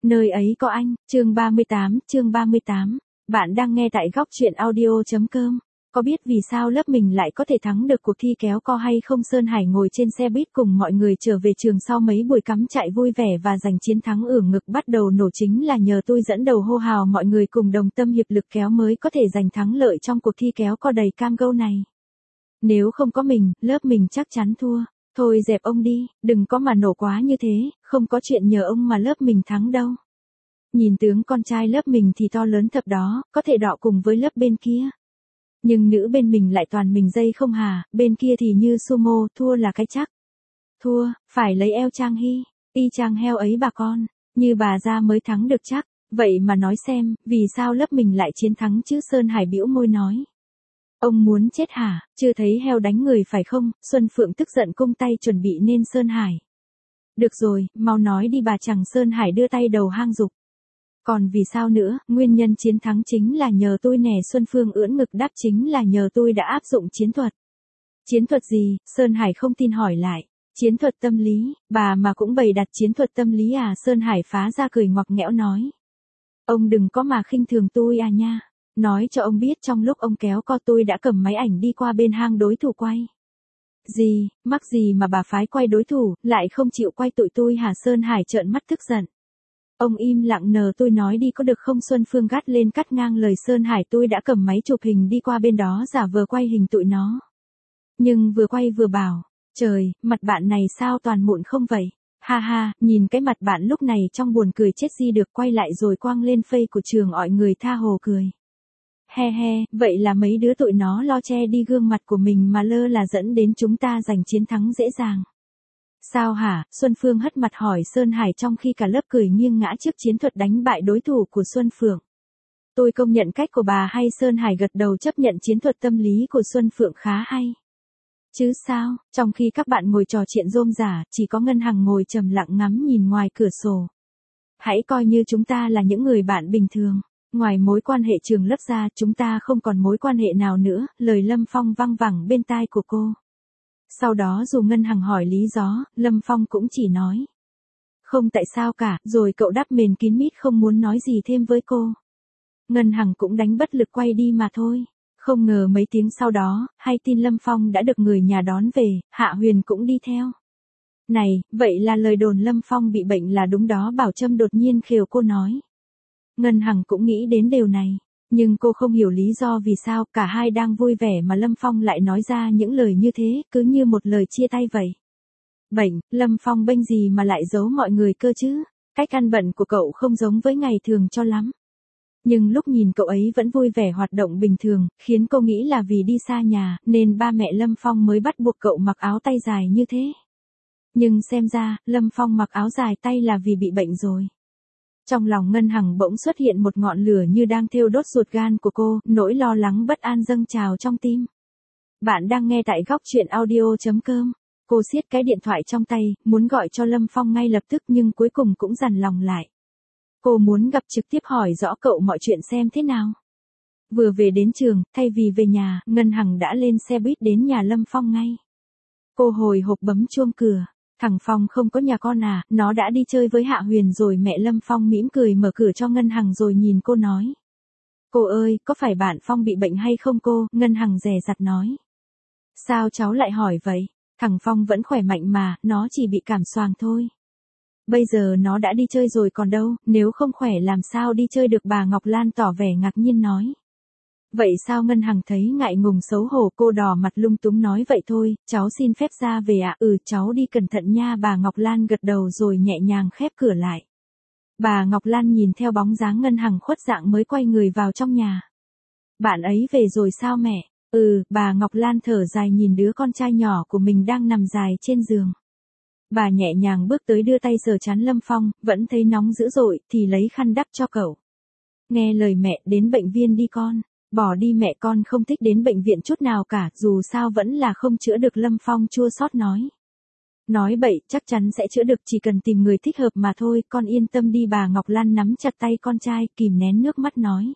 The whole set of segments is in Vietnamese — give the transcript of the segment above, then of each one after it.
Nơi ấy có anh, chương 38, chương 38. Bạn đang nghe tại góc truyện audio.com. Có biết vì sao lớp mình lại có thể thắng được cuộc thi kéo co hay không? Sơn Hải ngồi trên xe buýt cùng mọi người trở về trường sau mấy buổi cắm trại vui vẻ và giành chiến thắng ưỡng ngực bắt đầu nổ chính là nhờ tôi dẫn đầu hô hào mọi người cùng đồng tâm hiệp lực kéo mới có thể giành thắng lợi trong cuộc thi kéo co đầy cam go này. Nếu không có mình, lớp mình chắc chắn thua. Thôi dẹp ông đi, đừng có mà nổ quá như thế, không có chuyện nhờ ông mà lớp mình thắng đâu. Nhìn tướng con trai lớp mình thì to lớn thật đó, có thể đọ cùng với lớp bên kia. Nhưng nữ bên mình lại toàn mình dây không hà, bên kia thì như sumo, thua là cái chắc. Thua, phải lấy eo Trang Hy, y chang heo ấy bà con, như bà ra mới thắng được chắc. Vậy mà nói xem, vì sao lớp mình lại chiến thắng chứ? Sơn Hải bĩu môi nói. Ông muốn chết hả, chưa thấy heo đánh người phải không? Xuân Phượng tức giận cung tay chuẩn bị nên Sơn Hải. Được rồi, mau nói đi bà chẳng. Sơn Hải đưa tay đầu hang dục. Còn vì sao nữa, nguyên nhân chiến thắng chính là nhờ tôi nè. Xuân Phương ưỡn ngực đáp, chính là nhờ tôi đã áp dụng chiến thuật. Chiến thuật gì? Sơn Hải không tin hỏi lại. Chiến thuật tâm lý, bà mà cũng bày đặt chiến thuật tâm lý à? Sơn Hải phá ra cười ngoặc nghẽo nói. Ông đừng có mà khinh thường tôi à nha. Nói cho ông biết trong lúc ông kéo co tôi đã cầm máy ảnh đi qua bên hang đối thủ quay. Gì, mắc gì mà bà phái quay đối thủ, lại không chịu quay tụi tôi hả? Sơn Hải trợn mắt tức giận. Ông im lặng nờ tôi nói đi có được không? Xuân Phương gắt lên cắt ngang lời Sơn Hải. Tôi đã cầm máy chụp hình đi qua bên đó giả vờ quay hình tụi nó. Nhưng vừa quay vừa bảo, trời, mặt bạn này sao toàn mụn không vậy? Ha ha, nhìn cái mặt bạn lúc này trong buồn cười chết di được. Quay lại rồi quăng lên face của trường mọi người tha hồ cười. He he, vậy là mấy đứa tụi nó lo che đi gương mặt của mình mà lơ là dẫn đến chúng ta giành chiến thắng dễ dàng. Sao hả? Xuân Phương hất mặt hỏi Sơn Hải trong khi cả lớp cười nghiêng ngã trước chiến thuật đánh bại đối thủ của Xuân Phượng. Tôi công nhận cách của bà hay. Sơn Hải gật đầu chấp nhận chiến thuật tâm lý của Xuân Phượng khá hay. Chứ sao, trong khi các bạn ngồi trò chuyện rôm rả, chỉ có Ngân Hằng ngồi trầm lặng ngắm nhìn ngoài cửa sổ. Hãy coi như chúng ta là những người bạn bình thường. Ngoài mối quan hệ trường lớp ra, chúng ta không còn mối quan hệ nào nữa, lời Lâm Phong văng vẳng bên tai của cô. Sau đó dù Ngân Hằng hỏi lý do, Lâm Phong cũng chỉ nói. Không tại sao cả, rồi cậu đắp mền kín mít không muốn nói gì thêm với cô. Ngân Hằng cũng đánh bất lực quay đi mà thôi. Không ngờ mấy tiếng sau đó, hay tin Lâm Phong đã được người nhà đón về, Hạ Huyền cũng đi theo. Này, vậy là lời đồn Lâm Phong bị bệnh là đúng đó? Bảo Trâm đột nhiên khều cô nói. Ngân Hằng cũng nghĩ đến điều này, nhưng cô không hiểu lý do vì sao cả hai đang vui vẻ mà Lâm Phong lại nói ra những lời như thế, cứ như một lời chia tay vậy. Bệnh, Lâm Phong bênh gì mà lại giấu mọi người cơ chứ? Cách ăn bận của cậu không giống với ngày thường cho lắm. Nhưng lúc nhìn cậu ấy vẫn vui vẻ hoạt động bình thường, khiến cô nghĩ là vì đi xa nhà, nên ba mẹ Lâm Phong mới bắt buộc cậu mặc áo tay dài như thế. Nhưng xem ra, Lâm Phong mặc áo dài tay là vì bị bệnh rồi. Trong lòng Ngân Hằng bỗng xuất hiện một ngọn lửa như đang thiêu đốt ruột gan của cô, nỗi lo lắng bất an dâng trào trong tim. Bạn đang nghe tại góc truyện audio.com. Cô siết cái điện thoại trong tay, muốn gọi cho Lâm Phong ngay lập tức nhưng cuối cùng cũng dằn lòng lại. Cô muốn gặp trực tiếp hỏi rõ cậu mọi chuyện xem thế nào. Vừa về đến trường, thay vì về nhà, Ngân Hằng đã lên xe buýt đến nhà Lâm Phong ngay. Cô hồi hộp bấm chuông cửa. Thằng Phong không có nhà con à, nó đã đi chơi với Hạ Huyền rồi. Mẹ Lâm Phong mỉm cười mở cửa cho Ngân Hằng rồi nhìn cô nói. Cô ơi, có phải bạn Phong bị bệnh hay không cô? Ngân Hằng dè dặt nói. Sao cháu lại hỏi vậy? Thằng Phong vẫn khỏe mạnh mà, nó chỉ bị cảm xoàng thôi. Bây giờ nó đã đi chơi rồi còn đâu, nếu không khỏe làm sao đi chơi được? Bà Ngọc Lan tỏ vẻ ngạc nhiên nói. Vậy sao? Ngân Hằng thấy ngại ngùng xấu hổ, cô đỏ mặt lung túng nói vậy thôi, cháu xin phép ra về ạ. Cháu đi cẩn thận nha. Bà Ngọc Lan gật đầu rồi nhẹ nhàng khép cửa lại. Bà Ngọc Lan nhìn theo bóng dáng Ngân Hằng khuất dạng mới quay người vào trong nhà. Bạn ấy về rồi sao mẹ? Bà Ngọc Lan thở dài nhìn đứa con trai nhỏ của mình đang nằm dài trên giường. Bà nhẹ nhàng bước tới đưa tay sờ trán Lâm Phong, vẫn thấy nóng dữ dội, thì lấy khăn đắp cho cậu. Nghe lời mẹ, đến bệnh viện đi con. Bỏ đi mẹ, con không thích đến bệnh viện chút nào cả, dù sao vẫn là không chữa được. Lâm Phong chua xót nói. Nói bậy, chắc chắn sẽ chữa được, chỉ cần tìm người thích hợp mà thôi, con yên tâm đi. Bà Ngọc Lan nắm chặt tay con trai, kìm nén nước mắt nói.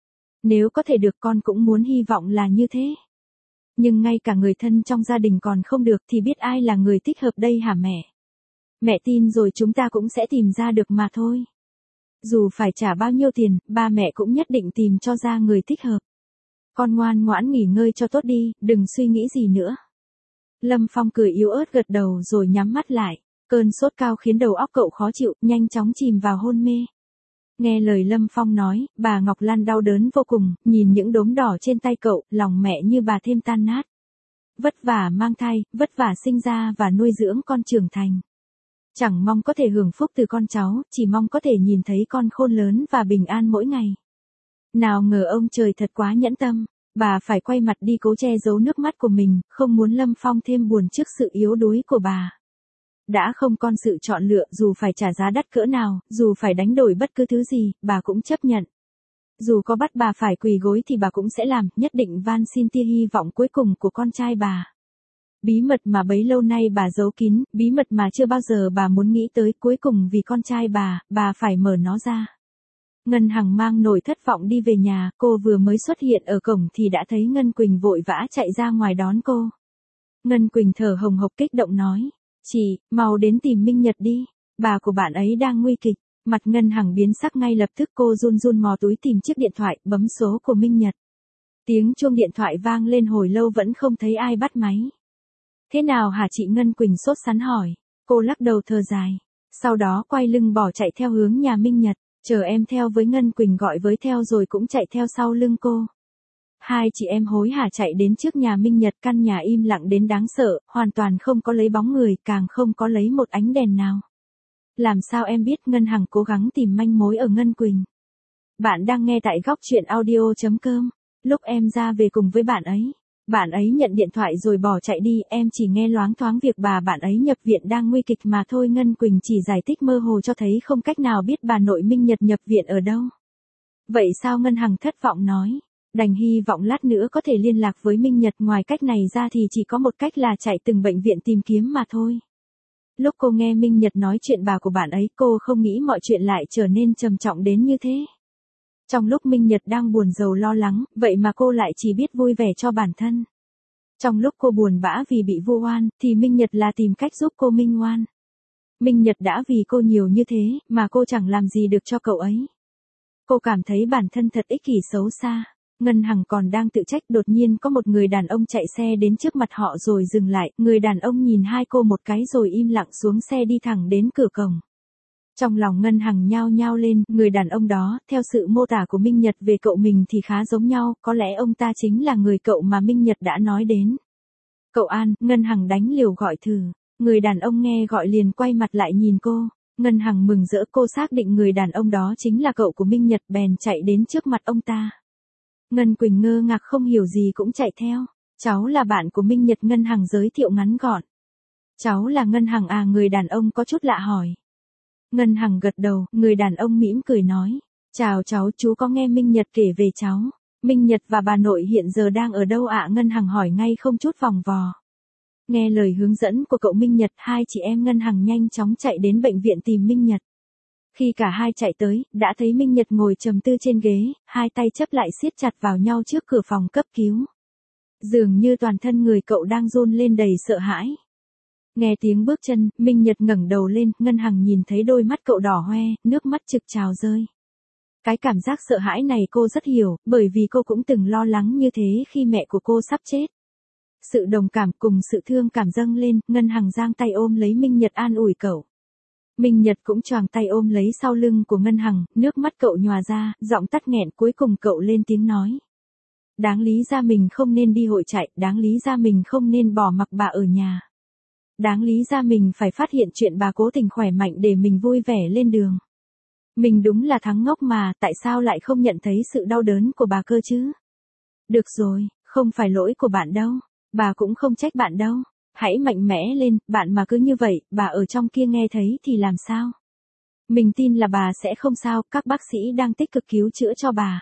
Nếu có thể được con cũng muốn hy vọng là như thế. Nhưng ngay cả người thân trong gia đình còn không được thì biết ai là người thích hợp đây hả mẹ? Mẹ tin rồi chúng ta cũng sẽ tìm ra được mà thôi. Dù phải trả bao nhiêu tiền, ba mẹ cũng nhất định tìm cho ra người thích hợp. Con ngoan ngoãn nghỉ ngơi cho tốt đi, đừng suy nghĩ gì nữa. Lâm Phong cười yếu ớt gật đầu rồi nhắm mắt lại. Cơn sốt cao khiến đầu óc cậu khó chịu, nhanh chóng chìm vào hôn mê. Nghe lời Lâm Phong nói, bà Ngọc Lan đau đớn vô cùng, nhìn những đốm đỏ trên tay cậu, lòng mẹ như bà thêm tan nát. Vất vả mang thai, vất vả sinh ra và nuôi dưỡng con trưởng thành. Chẳng mong có thể hưởng phúc từ con cháu, chỉ mong có thể nhìn thấy con khôn lớn và bình an mỗi ngày. Nào ngờ ông trời thật quá nhẫn tâm, bà phải quay mặt đi cố che giấu nước mắt của mình, không muốn Lâm Phong thêm buồn trước sự yếu đuối của bà. Đã không còn sự chọn lựa, dù phải trả giá đắt cỡ nào, dù phải đánh đổi bất cứ thứ gì, bà cũng chấp nhận. Dù có bắt bà phải quỳ gối thì bà cũng sẽ làm, nhất định van xin tia hy vọng cuối cùng của con trai bà. Bí mật mà bấy lâu nay bà giấu kín, bí mật mà chưa bao giờ bà muốn nghĩ tới, cuối cùng vì con trai bà phải mở nó ra. Ngân Hằng mang nỗi thất vọng đi về nhà, cô vừa mới xuất hiện ở cổng thì đã thấy Ngân Quỳnh vội vã chạy ra ngoài đón cô. Ngân Quỳnh thở hồng hộc kích động nói, chị, mau đến tìm Minh Nhật đi, bà của bạn ấy đang nguy kịch. Mặt Ngân Hằng biến sắc ngay lập tức, cô run run mò túi tìm chiếc điện thoại, bấm số của Minh Nhật. Tiếng chuông điện thoại vang lên hồi lâu vẫn không thấy ai bắt máy. Thế nào hả chị? Ngân Quỳnh sốt sắng hỏi. Cô lắc đầu thở dài. Sau đó quay lưng bỏ chạy theo hướng nhà Minh Nhật. Chờ em theo với, Ngân Quỳnh gọi với theo rồi cũng chạy theo sau lưng cô. Hai chị em hối hả chạy đến trước nhà Minh Nhật, căn nhà im lặng đến đáng sợ, hoàn toàn không có lấy bóng người, càng không có lấy một ánh đèn nào. Làm sao em biết? Ngân Hằng cố gắng tìm manh mối ở Ngân Quỳnh. Bạn đang nghe tại góc truyện audio.com. Lúc em ra về cùng với bạn ấy nhận điện thoại rồi bỏ chạy đi, em chỉ nghe loáng thoáng việc bạn ấy nhập viện đang nguy kịch mà thôi. Ngân Quỳnh chỉ giải thích mơ hồ cho thấy không cách nào biết bà nội Minh Nhật nhập viện ở đâu. Vậy sao? Ngân Hằng thất vọng nói. Đành hy vọng lát nữa có thể liên lạc với Minh Nhật, ngoài cách này ra thì chỉ có một cách là chạy từng bệnh viện tìm kiếm mà thôi. Lúc cô nghe Minh Nhật nói chuyện bà của bạn ấy, cô không nghĩ mọi chuyện lại trở nên trầm trọng đến như thế. Trong lúc Minh Nhật đang buồn rầu lo lắng, vậy mà cô lại chỉ biết vui vẻ cho bản thân. Trong lúc cô buồn bã vì bị vu oan, thì Minh Nhật là tìm cách giúp cô minh oan. Minh Nhật đã vì cô nhiều như thế, mà cô chẳng làm gì được cho cậu ấy. Cô cảm thấy bản thân thật ích kỷ xấu xa. Ngân Hằng còn đang tự trách, đột nhiên có một người đàn ông chạy xe đến trước mặt họ rồi dừng lại. Người đàn ông nhìn hai cô một cái rồi im lặng xuống xe đi thẳng đến cửa cổng. Trong lòng Ngân Hằng nhao nhao lên, người đàn ông đó, theo sự mô tả của Minh Nhật về cậu mình thì khá giống nhau, có lẽ ông ta chính là người cậu mà Minh Nhật đã nói đến. Cậu An, Ngân Hằng đánh liều gọi thử. Người đàn ông nghe gọi liền quay mặt lại nhìn cô. Ngân Hằng mừng rỡ, cô xác định người đàn ông đó chính là cậu của Minh Nhật, bèn chạy đến trước mặt ông ta. Ngân Quỳnh ngơ ngác không hiểu gì cũng chạy theo. Cháu là bạn của Minh Nhật, Ngân Hằng giới thiệu ngắn gọn. Cháu là Ngân Hằng à? Người đàn ông có chút lạ hỏi. Ngân Hằng gật đầu, người đàn ông mỉm cười nói. Chào cháu, chú có nghe Minh Nhật kể về cháu. Minh Nhật và bà nội hiện giờ đang ở đâu ạ? Ngân Hằng hỏi ngay không chút vòng vò. Nghe lời hướng dẫn của cậu Minh Nhật, hai chị em Ngân Hằng nhanh chóng chạy đến bệnh viện tìm Minh Nhật. Khi cả hai chạy tới, đã thấy Minh Nhật ngồi trầm tư trên ghế, hai tay chấp lại siết chặt vào nhau trước cửa phòng cấp cứu. Dường như toàn thân người cậu đang run lên đầy sợ hãi. Nghe tiếng bước chân, Minh Nhật ngẩng đầu lên, Ngân Hằng nhìn thấy đôi mắt cậu đỏ hoe, nước mắt trực trào rơi. Cái cảm giác sợ hãi này cô rất hiểu, bởi vì cô cũng từng lo lắng như thế khi mẹ của cô sắp chết. Sự đồng cảm cùng sự thương cảm dâng lên, Ngân Hằng giang tay ôm lấy Minh Nhật an ủi cậu. Minh Nhật cũng choàng tay ôm lấy sau lưng của Ngân Hằng, nước mắt cậu nhòa ra, giọng tắt nghẹn, cuối cùng cậu lên tiếng nói. Đáng lý ra mình không nên đi hội trại, đáng lý ra mình không nên bỏ mặc bà ở nhà. Đáng lý ra mình phải phát hiện chuyện bà cố tình khỏe mạnh để mình vui vẻ lên đường. Mình đúng là thằng ngốc mà, tại sao lại không nhận thấy sự đau đớn của bà cơ chứ? Được rồi, không phải lỗi của bạn đâu, bà cũng không trách bạn đâu. Hãy mạnh mẽ lên, bạn mà cứ như vậy, bà ở trong kia nghe thấy thì làm sao? Mình tin là bà sẽ không sao, các bác sĩ đang tích cực cứu chữa cho bà.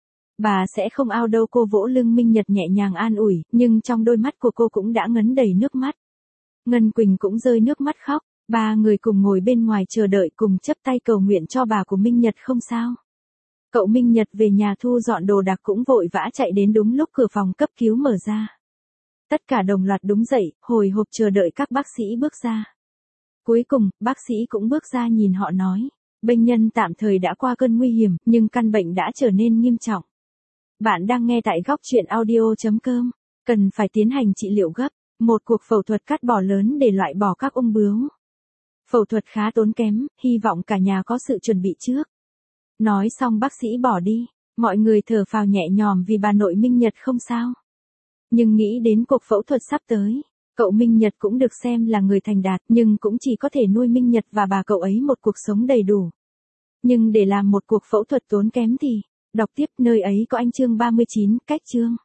Bà sẽ không ao đâu. Cô vỗ lưng Minh Nhật nhẹ nhàng an ủi, nhưng trong đôi mắt của cô cũng đã ngấn đầy nước mắt. Ngân Quỳnh cũng rơi nước mắt khóc, ba người cùng ngồi bên ngoài chờ đợi, cùng chắp tay cầu nguyện cho bà của Minh Nhật không sao. Cậu Minh Nhật về nhà thu dọn đồ đạc cũng vội vã chạy đến đúng lúc cửa phòng cấp cứu mở ra. Tất cả đồng loạt đứng dậy, hồi hộp chờ đợi các bác sĩ bước ra. Cuối cùng, bác sĩ cũng bước ra nhìn họ nói. Bệnh nhân tạm thời đã qua cơn nguy hiểm, nhưng căn bệnh đã trở nên nghiêm trọng. Bạn đang nghe tại góc chuyện audio.com. Cần phải tiến hành trị liệu gấp. Một cuộc phẫu thuật cắt bỏ lớn để loại bỏ các ung bướu. Phẫu thuật khá tốn kém, hy vọng cả nhà có sự chuẩn bị trước. Nói xong bác sĩ bỏ đi. Mọi người thở phào nhẹ nhõm vì bà nội Minh Nhật không sao. Nhưng nghĩ đến cuộc phẫu thuật sắp tới, cậu Minh Nhật cũng được xem là người thành đạt, nhưng cũng chỉ có thể nuôi Minh Nhật và bà cậu ấy một cuộc sống đầy đủ. Nhưng để làm một cuộc phẫu thuật tốn kém thì, đọc tiếp nơi ấy có anh chương 39, cách chương.